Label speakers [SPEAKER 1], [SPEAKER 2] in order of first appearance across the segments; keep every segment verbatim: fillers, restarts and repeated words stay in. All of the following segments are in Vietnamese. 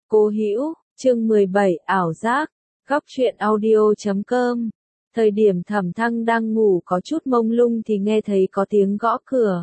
[SPEAKER 1] Cố Hữu, chương mười bảy ảo giác, góc truyện audio chấm com. Thời điểm Thẩm Thăng đang ngủ có chút mông lung thì nghe thấy có tiếng gõ cửa.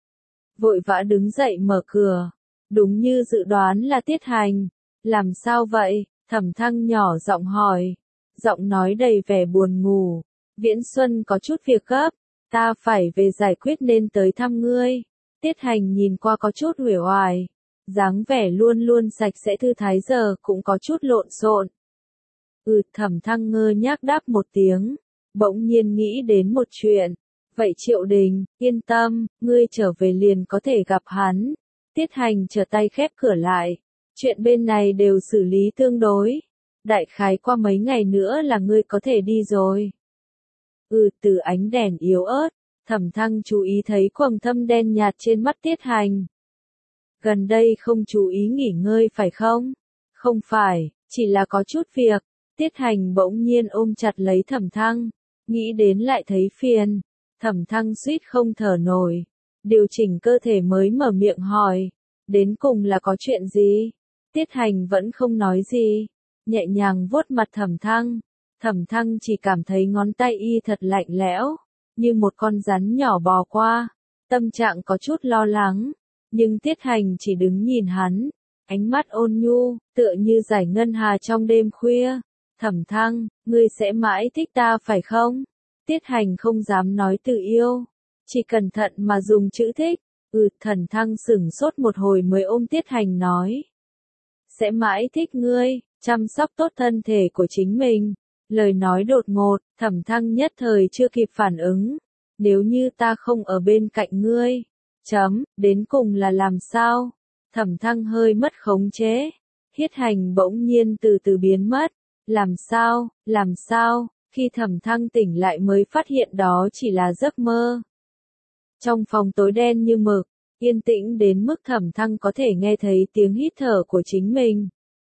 [SPEAKER 1] Vội vã đứng dậy mở cửa. Đúng như dự đoán là Tiết Hành. Làm sao vậy? Thẩm Thăng nhỏ giọng hỏi. Giọng nói đầy vẻ buồn ngủ. Viễn Xuân có chút việc gấp. Ta phải về giải quyết nên tới thăm ngươi. Tiết Hành nhìn qua có chút uể oải. Dáng vẻ luôn luôn sạch sẽ thư thái giờ cũng có chút lộn xộn. Ừ, Thẩm Thăng ngơ nhác đáp một tiếng, bỗng nhiên nghĩ đến một chuyện. Vậy Triệu Đình, yên tâm, ngươi trở về liền có thể gặp hắn. Tiết Hành trở tay khép cửa lại. Chuyện bên này đều xử lý tương đối. Đại khái qua mấy ngày nữa là ngươi có thể đi rồi. Ừ, từ ánh đèn yếu ớt, Thẩm Thăng chú ý thấy quầng thâm đen nhạt trên mắt Tiết Hành. Gần đây không chú ý nghỉ ngơi phải không? Không phải, chỉ là có chút việc. Tiết Hành bỗng nhiên ôm chặt lấy Thẩm Thăng, nghĩ đến lại thấy phiền. Thẩm Thăng suýt không thở nổi, điều chỉnh cơ thể mới mở miệng hỏi, đến cùng là có chuyện gì? Tiết Hành vẫn không nói gì, nhẹ nhàng vuốt mặt Thẩm Thăng. Thẩm Thăng chỉ cảm thấy ngón tay y thật lạnh lẽo, như một con rắn nhỏ bò qua, tâm trạng có chút lo lắng. Nhưng Tiết Hành chỉ đứng nhìn hắn, ánh mắt ôn nhu, tựa như giải ngân hà trong đêm khuya. Thẩm Thăng, ngươi sẽ mãi thích ta phải không? Tiết Hành không dám nói từ yêu, chỉ cẩn thận mà dùng chữ thích. Ừ, Thẩm Thăng sửng sốt một hồi mới ôm Tiết Hành nói. Sẽ mãi thích ngươi, chăm sóc tốt thân thể của chính mình. Lời nói đột ngột, Thẩm Thăng nhất thời chưa kịp phản ứng. Nếu như ta không ở bên cạnh ngươi. Chấm, đến cùng là làm sao? Thẩm Thăng hơi mất khống chế. Tiết Hành bỗng nhiên từ từ biến mất. Làm sao, làm sao? Khi Thẩm Thăng tỉnh lại mới phát hiện đó chỉ là giấc mơ. Trong phòng tối đen như mực, yên tĩnh đến mức Thẩm Thăng có thể nghe thấy tiếng hít thở của chính mình.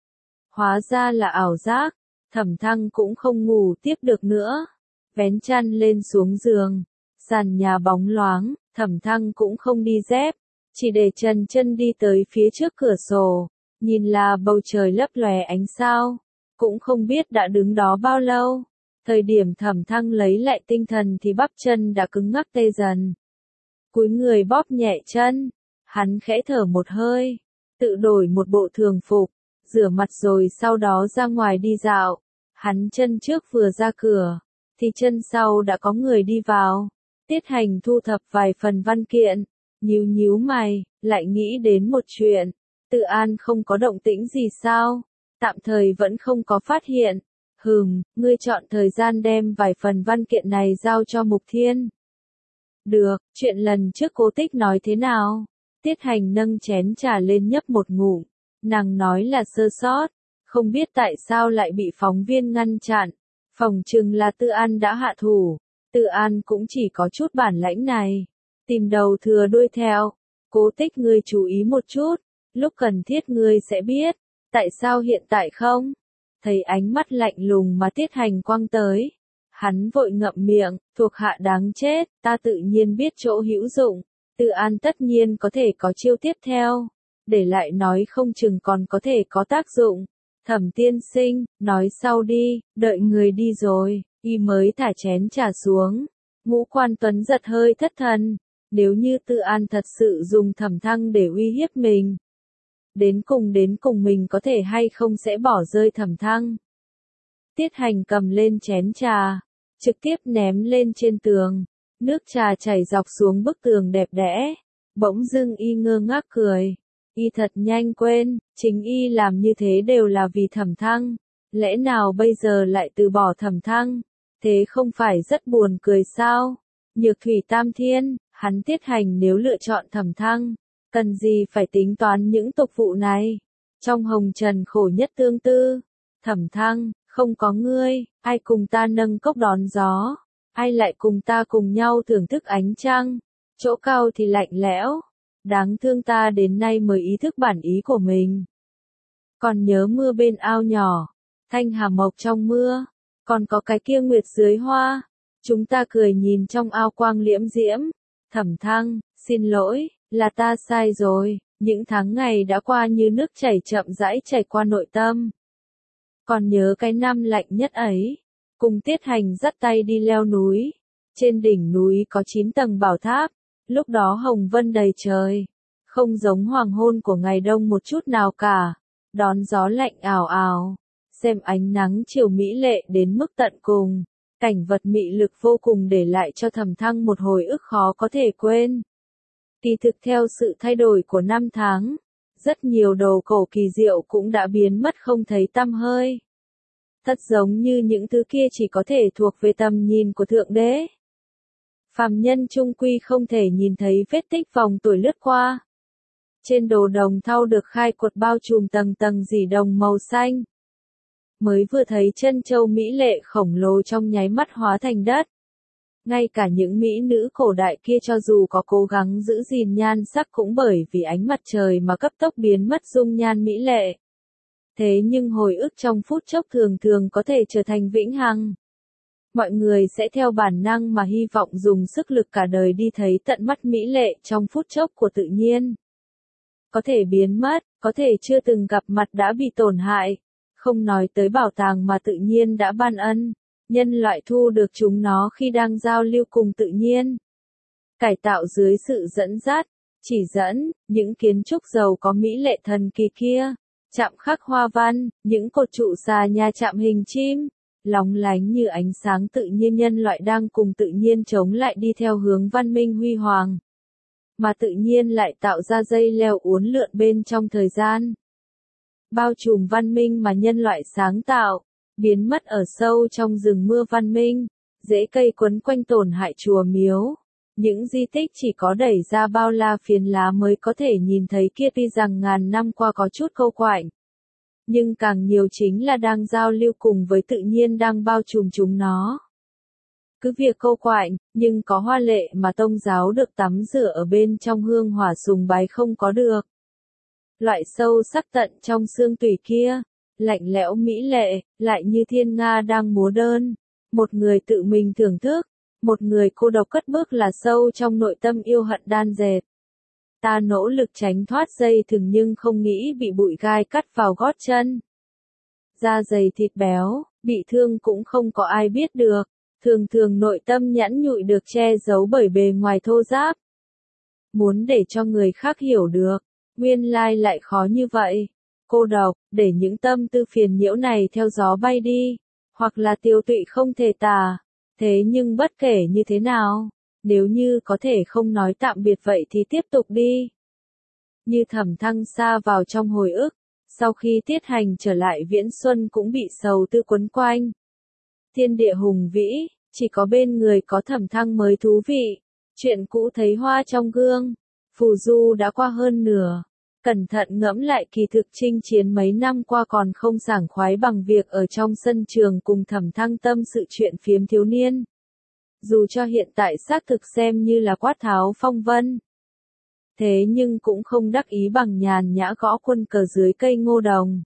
[SPEAKER 1] Hóa ra là ảo giác, Thẩm Thăng cũng không ngủ tiếp được nữa. Vén chăn lên xuống giường, sàn nhà bóng loáng. Thẩm Thăng cũng không đi dép, chỉ để trần chân đi tới phía trước cửa sổ, nhìn là bầu trời lấp lóe ánh sao, cũng không biết đã đứng đó bao lâu. Thời điểm Thẩm Thăng lấy lại tinh thần thì bắp chân đã cứng ngắc tê dần. Cúi người bóp nhẹ chân, hắn khẽ thở một hơi, tự đổi một bộ thường phục, rửa mặt rồi sau đó ra ngoài đi dạo. Hắn chân trước vừa ra cửa, thì chân sau đã có người đi vào. Tiết Hành thu thập vài phần văn kiện, nhíu nhíu mày, lại nghĩ đến một chuyện. Tự An không có động tĩnh gì sao? Tạm thời vẫn không có phát hiện. Hừm, ngươi chọn thời gian đem vài phần văn kiện này giao cho Mục Thiên. Được, chuyện lần trước Cố Tích nói thế nào? Tiết Hành nâng chén trà lên nhấp một ngụm. Nàng nói là sơ sót, không biết tại sao lại bị phóng viên ngăn chặn. Phỏng chừng là Tự An đã hạ thủ. Tự An cũng chỉ có chút bản lãnh này. Tìm đầu thừa đuôi theo. Cố Tích ngươi chú ý một chút. Lúc cần thiết ngươi sẽ biết. Tại sao hiện tại không? Thấy ánh mắt lạnh lùng mà Tiết Hành quăng tới. Hắn vội ngậm miệng, thuộc hạ đáng chết, ta tự nhiên biết chỗ hữu dụng. Tự An tất nhiên có thể có chiêu tiếp theo. Để lại nói không chừng còn có thể có tác dụng. Thẩm tiên sinh, nói sau đi, đợi người đi rồi. Y mới thả chén trà xuống, Ngũ Quan Tuấn giật hơi thất thần, nếu như Tự An thật sự dùng Thẩm Thăng để uy hiếp mình. Đến cùng đến cùng mình có thể hay không sẽ bỏ rơi Thẩm Thăng. Tiết Hành cầm lên chén trà, trực tiếp ném lên trên tường, nước trà chảy dọc xuống bức tường đẹp đẽ, bỗng dưng y ngơ ngác cười. Y thật nhanh quên, chính y làm như thế đều là vì Thẩm Thăng, lẽ nào bây giờ lại từ bỏ Thẩm Thăng? Thế không phải rất buồn cười sao? Nhược Thủy Tam Thiên, hắn Tiết Hành nếu lựa chọn Thẩm Thăng, cần gì phải tính toán những tục vụ này? Trong hồng trần khổ nhất tương tư, Thẩm Thăng, không có ngươi, ai cùng ta nâng cốc đón gió? Ai lại cùng ta cùng nhau thưởng thức ánh trăng? Chỗ cao thì lạnh lẽo, đáng thương ta đến nay mới ý thức bản ý của mình. Còn nhớ mưa bên ao nhỏ, thanh hà mộc trong mưa. Còn có cái kia nguyệt dưới hoa, chúng ta cười nhìn trong ao quang liễm diễm. Thẩm Thăng, xin lỗi, là ta sai rồi, Những tháng ngày đã qua như nước chảy chậm rãi chảy qua nội tâm. Còn nhớ cái năm lạnh nhất ấy, cùng Tiết Hành dắt tay đi leo núi. Trên đỉnh núi có chín tầng bảo tháp, lúc đó hồng vân đầy trời, không giống hoàng hôn của ngày đông một chút nào cả, đón gió lạnh ào ào, xem ánh nắng chiều mỹ lệ đến mức tận cùng, cảnh vật mị lực vô cùng để lại cho Thẩm Thăng một hồi ức khó có thể quên. Kỳ thực theo sự thay đổi của năm tháng, rất nhiều đồ cổ kỳ diệu cũng đã biến mất không thấy tăm hơi. Thật giống như những thứ kia chỉ có thể thuộc về tầm nhìn của Thượng Đế. Phàm nhân chung quy không thể nhìn thấy vết tích vòng tuổi lướt qua. Trên đồ đồng thau được khai quật bao trùm tầng tầng dỉ đồng màu xanh. Mới vừa thấy chân châu mỹ lệ khổng lồ trong nháy mắt hóa thành đất. Ngay cả những mỹ nữ cổ đại kia cho dù có cố gắng giữ gìn nhan sắc cũng bởi vì ánh mặt trời mà cấp tốc biến mất dung nhan mỹ lệ. Thế nhưng hồi ức trong phút chốc thường thường có thể trở thành vĩnh hằng. Mọi người sẽ theo bản năng mà hy vọng dùng sức lực cả đời đi thấy tận mắt mỹ lệ trong phút chốc của tự nhiên. Có thể biến mất, có thể chưa từng gặp mặt đã bị tổn hại, không nói tới bảo tàng mà tự nhiên đã ban ân, nhân loại thu được chúng nó khi đang giao lưu cùng tự nhiên. Cải tạo dưới sự dẫn dắt, chỉ dẫn, những kiến trúc giàu có mỹ lệ thần kỳ kia, chạm khắc hoa văn, những cột trụ xà nhà chạm hình chim, lóng lánh như ánh sáng tự nhiên nhân loại đang cùng tự nhiên chống lại đi theo hướng văn minh huy hoàng. Mà tự nhiên lại tạo ra dây leo uốn lượn bên trong thời gian. Bao trùm văn minh mà nhân loại sáng tạo, biến mất ở sâu trong rừng mưa văn minh, rễ cây quấn quanh tổn hại chùa miếu. Những di tích chỉ có đẩy ra bao la phiến lá mới có thể nhìn thấy kia, tuy rằng ngàn năm qua có chút câu quạnh. Nhưng càng nhiều chính là đang giao lưu cùng với tự nhiên đang bao trùm chúng nó. Cứ việc câu quạnh, nhưng có hoa lệ mà tông giáo được tắm rửa ở bên trong hương hỏa sùng bái không có được. Loại sâu sắc tận trong xương tủy kia, lạnh lẽo mỹ lệ, lại như thiên nga đang múa đơn. Một người tự mình thưởng thức, một người cô độc cất bước là sâu trong nội tâm yêu hận đan dệt. Ta nỗ lực tránh thoát dây thừng nhưng không nghĩ bị bụi gai cắt vào gót chân. Da dày thịt béo, bị thương cũng không có ai biết được. Thường thường nội tâm nhẵn nhụi được che giấu bởi bề ngoài thô ráp. Muốn để cho người khác hiểu được, nguyên lai lại khó như vậy. Cô độc, để những tâm tư phiền nhiễu này theo gió bay đi, hoặc là tiêu tụy không thể tả. Thế nhưng bất kể như thế nào, nếu như có thể không nói tạm biệt vậy thì tiếp tục đi. Như Thẩm Thăng sa vào trong hồi ức, sau khi Tiết Hành trở lại Viễn Xuân cũng bị sầu tư quấn quanh. Thiên địa hùng vĩ, chỉ có bên người có Thẩm Thăng mới thú vị. Chuyện cũ thấy hoa trong gương, phù du đã qua hơn nửa. Cẩn thận ngẫm lại kỳ thực chinh chiến mấy năm qua còn không sảng khoái bằng việc ở trong sân trường cùng Thẩm Thăng tâm sự chuyện phiếm thiếu niên. Dù cho hiện tại xác thực xem như là quát tháo phong vân. Thế nhưng cũng không đắc ý bằng nhàn nhã gõ quân cờ dưới cây ngô đồng.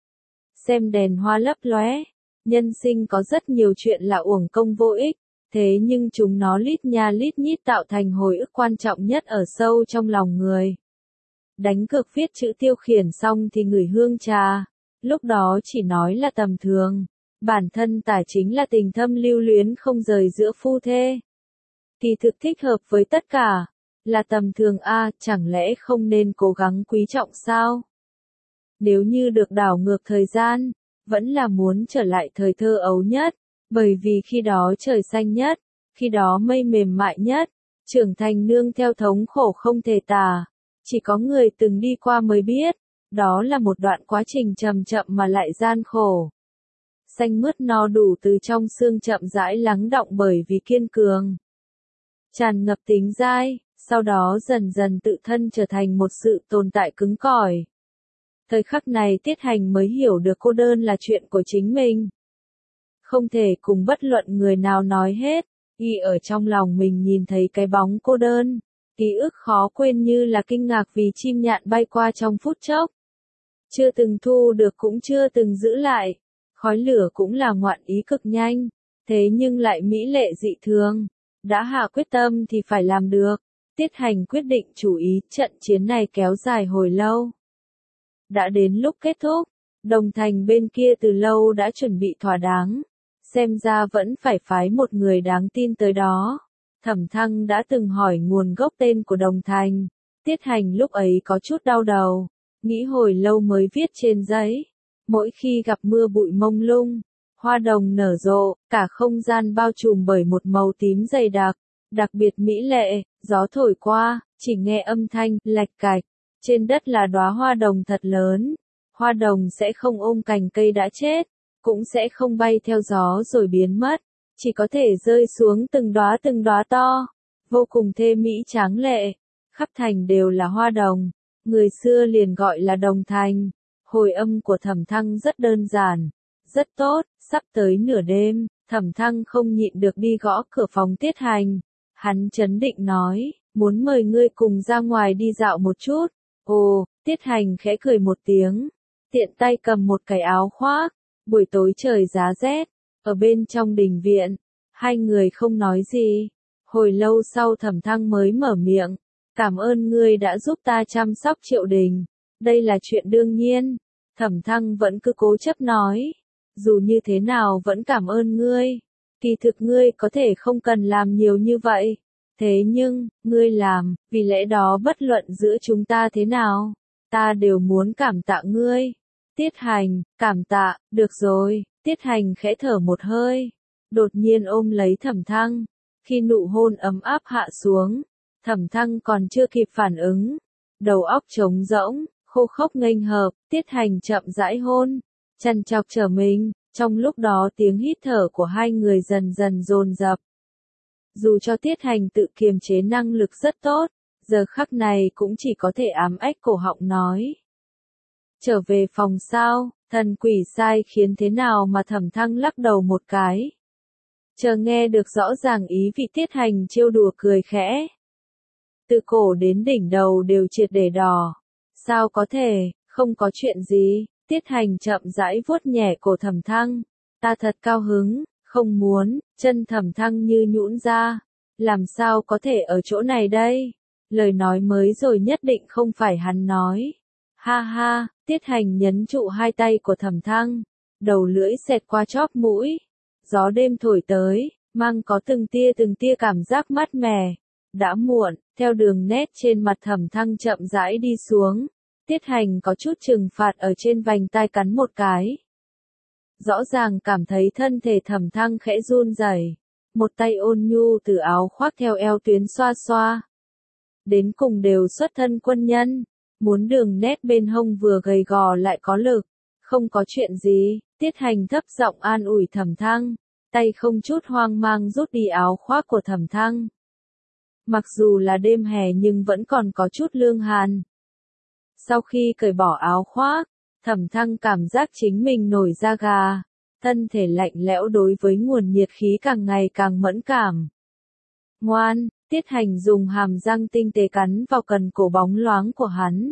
[SPEAKER 1] Xem đèn hoa lấp lóe. Nhân sinh có rất nhiều chuyện là uổng công vô ích, thế nhưng chúng nó lít nha lít nhít tạo thành hồi ức quan trọng nhất ở sâu trong lòng người. Đánh cược viết chữ tiêu khiển xong thì ngửi hương trà, lúc đó chỉ nói là tầm thường, bản thân tả chính là tình thâm lưu luyến không rời giữa phu thê. Kỳ thực thích hợp với tất cả, là tầm thường a, chẳng lẽ không nên cố gắng quý trọng sao? Nếu như được đảo ngược thời gian, vẫn là muốn trở lại thời thơ ấu nhất, bởi vì khi đó trời xanh nhất, khi đó mây mềm mại nhất, trưởng thành nương theo thống khổ không thể tả, chỉ có người từng đi qua mới biết, đó là một đoạn quá trình chậm chậm mà lại gian khổ. Xanh mướt no đủ từ trong xương chậm rãi lắng đọng bởi vì kiên cường. Tràn ngập tính dai, sau đó dần dần tự thân trở thành một sự tồn tại cứng cỏi. Thời khắc này Tiết Hành mới hiểu được cô đơn là chuyện của chính mình. Không thể cùng bất luận người nào nói hết, y ở trong lòng mình nhìn thấy cái bóng cô đơn. Ký ức khó quên như là kinh ngạc vì chim nhạn bay qua trong phút chốc. Chưa từng thu được cũng chưa từng giữ lại. Khói lửa cũng là ngoạn ý cực nhanh, thế nhưng lại mỹ lệ dị thường. Đã hạ quyết tâm thì phải làm được. Tiết Hành quyết định chú ý, trận chiến này kéo dài hồi lâu. Đã đến lúc kết thúc, Đồng Thành bên kia từ lâu đã chuẩn bị thỏa đáng, xem ra vẫn phải phái một người đáng tin tới đó. Thẩm Thăng đã từng hỏi nguồn gốc tên của Đồng Thành, Tiết Hành lúc ấy có chút đau đầu, nghĩ hồi lâu mới viết trên giấy. Mỗi khi gặp mưa bụi mông lung, hoa đồng nở rộ, cả không gian bao trùm bởi một màu tím dày đặc, đặc biệt mỹ lệ, gió thổi qua, chỉ nghe âm thanh lạch cạch, trên đất là đóa hoa đồng thật lớn. Hoa đồng sẽ không ôm cành cây đã chết, cũng sẽ không bay theo gió rồi biến mất, chỉ có thể rơi xuống từng đóa từng đóa to, vô cùng thê mỹ tráng lệ. Khắp thành đều là hoa đồng, người xưa liền gọi là Đồng Thành. Hồi âm của Thẩm Thăng rất đơn giản, rất tốt, sắp tới nửa đêm, Thẩm Thăng không nhịn được đi gõ cửa phòng Tiết Hành. Hắn trấn định nói, muốn mời ngươi cùng ra ngoài đi dạo một chút. Ồ, Tiết Hành khẽ cười một tiếng, tiện tay cầm một cái áo khoác. Buổi tối trời giá rét, ở bên trong đình viện, hai người không nói gì. Hồi lâu sau Thẩm Thăng mới mở miệng, cảm ơn ngươi đã giúp ta chăm sóc Triệu Đình. Đây là chuyện đương nhiên. Thẩm Thăng vẫn cứ cố chấp nói, dù như thế nào vẫn cảm ơn ngươi. Kỳ thực ngươi có thể không cần làm nhiều như vậy. Thế nhưng, ngươi làm, vì lẽ đó bất luận giữa chúng ta thế nào, ta đều muốn cảm tạ ngươi. Tiết Hành, cảm tạ, được rồi. Tiết Hành khẽ thở một hơi, đột nhiên ôm lấy Thẩm Thăng. Khi nụ hôn ấm áp hạ xuống, Thẩm Thăng còn chưa kịp phản ứng, đầu óc trống rỗng, khô khốc nghênh hợp. Tiết Hành chậm rãi hôn, chằn chọc trở mình. Trong lúc đó tiếng hít thở của hai người dần dần dồn dập. Dù cho Tiết Hành tự kiềm chế năng lực rất tốt, giờ khắc này cũng chỉ có thể ám ách cổ họng nói. Trở về phòng sao, thần quỷ sai khiến thế nào mà Thẩm Thăng lắc đầu một cái. Chờ nghe được rõ ràng ý vị Tiết Hành trêu đùa cười khẽ. Từ cổ đến đỉnh đầu đều triệt để đỏ. Sao có thể, không có chuyện gì. Tiết Hành chậm rãi vuốt nhẹ cổ Thẩm Thăng. Ta thật cao hứng, không muốn. Chân Thẩm Thăng như nhũn ra. Làm sao có thể ở chỗ này đây? Lời nói mới rồi nhất định không phải hắn nói. Ha ha, Tiết Hành nhấn trụ hai tay của Thẩm Thăng. Đầu lưỡi xẹt qua chóp mũi. Gió đêm thổi tới, mang có từng tia từng tia cảm giác mát mẻ. Đã muộn, theo đường nét trên mặt Thẩm Thăng chậm rãi đi xuống. Tiết Hành có chút trừng phạt ở trên vành tai cắn một cái. Rõ ràng cảm thấy thân thể Thẩm Thăng khẽ run rẩy, một tay ôn nhu từ áo khoác theo eo tuyến xoa xoa. Đến cùng đều xuất thân quân nhân, muốn đường nét bên hông vừa gầy gò lại có lực. Không có chuyện gì, Tiết Hành thấp giọng an ủi Thẩm Thăng, tay không chút hoang mang rút đi áo khoác của Thẩm Thăng. Mặc dù là đêm hè nhưng vẫn còn có chút lương hàn. Sau khi cởi bỏ áo khoác, Thẩm Thăng cảm giác chính mình nổi da gà, thân thể lạnh lẽo đối với nguồn nhiệt khí càng ngày càng mẫn cảm. Ngoan, Tiết Hành dùng hàm răng tinh tế cắn vào cần cổ bóng loáng của hắn.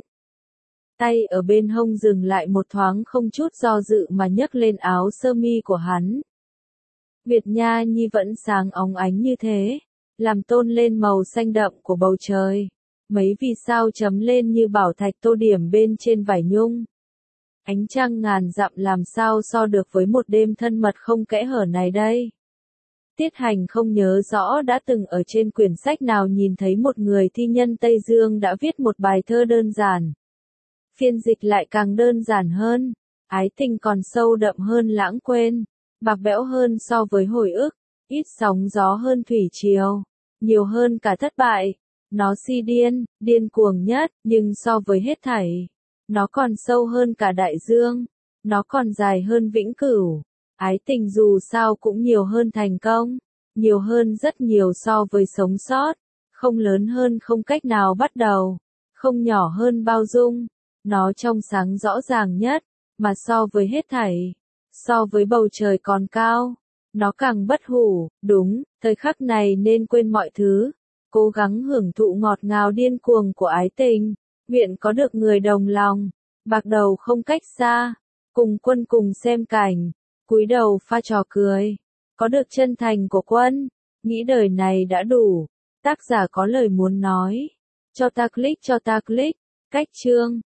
[SPEAKER 1] Tay ở bên hông dừng lại một thoáng không chút do dự mà nhấc lên áo sơ mi của hắn. Việt Nha Nhi vẫn sáng óng ánh như thế, làm tôn lên màu xanh đậm của bầu trời. Mấy vì sao chấm lên như bảo thạch tô điểm bên trên vải nhung. Ánh trăng ngàn dặm làm sao so được với một đêm thân mật không kẽ hở này đây. Tiết Hành không nhớ rõ đã từng ở trên quyển sách nào nhìn thấy một người thi nhân Tây Dương đã viết một bài thơ đơn giản. Phiên dịch lại càng đơn giản hơn, ái tình còn sâu đậm hơn lãng quên, bạc bẽo hơn so với hồi ức, ít sóng gió hơn thủy triều, nhiều hơn cả thất bại. Nó si điên, điên cuồng nhất, nhưng so với hết thảy, nó còn sâu hơn cả đại dương, nó còn dài hơn vĩnh cửu. Ái tình dù sao cũng nhiều hơn thành công, nhiều hơn rất nhiều so với sống sót, không lớn hơn không cách nào bắt đầu, không nhỏ hơn bao dung. Nó trong sáng rõ ràng nhất, mà so với hết thảy, so với bầu trời còn cao, nó càng bất hủ. Đúng, thời khắc này nên quên mọi thứ, cố gắng hưởng thụ ngọt ngào điên cuồng của ái tình. Nguyện có được người đồng lòng, bạc đầu không cách xa, cùng quân cùng xem cảnh, cúi đầu pha trò cười, có được chân thành của quân, nghĩ đời này đã đủ. Tác giả có lời muốn nói. Cho ta click, cho ta click. Cách chương.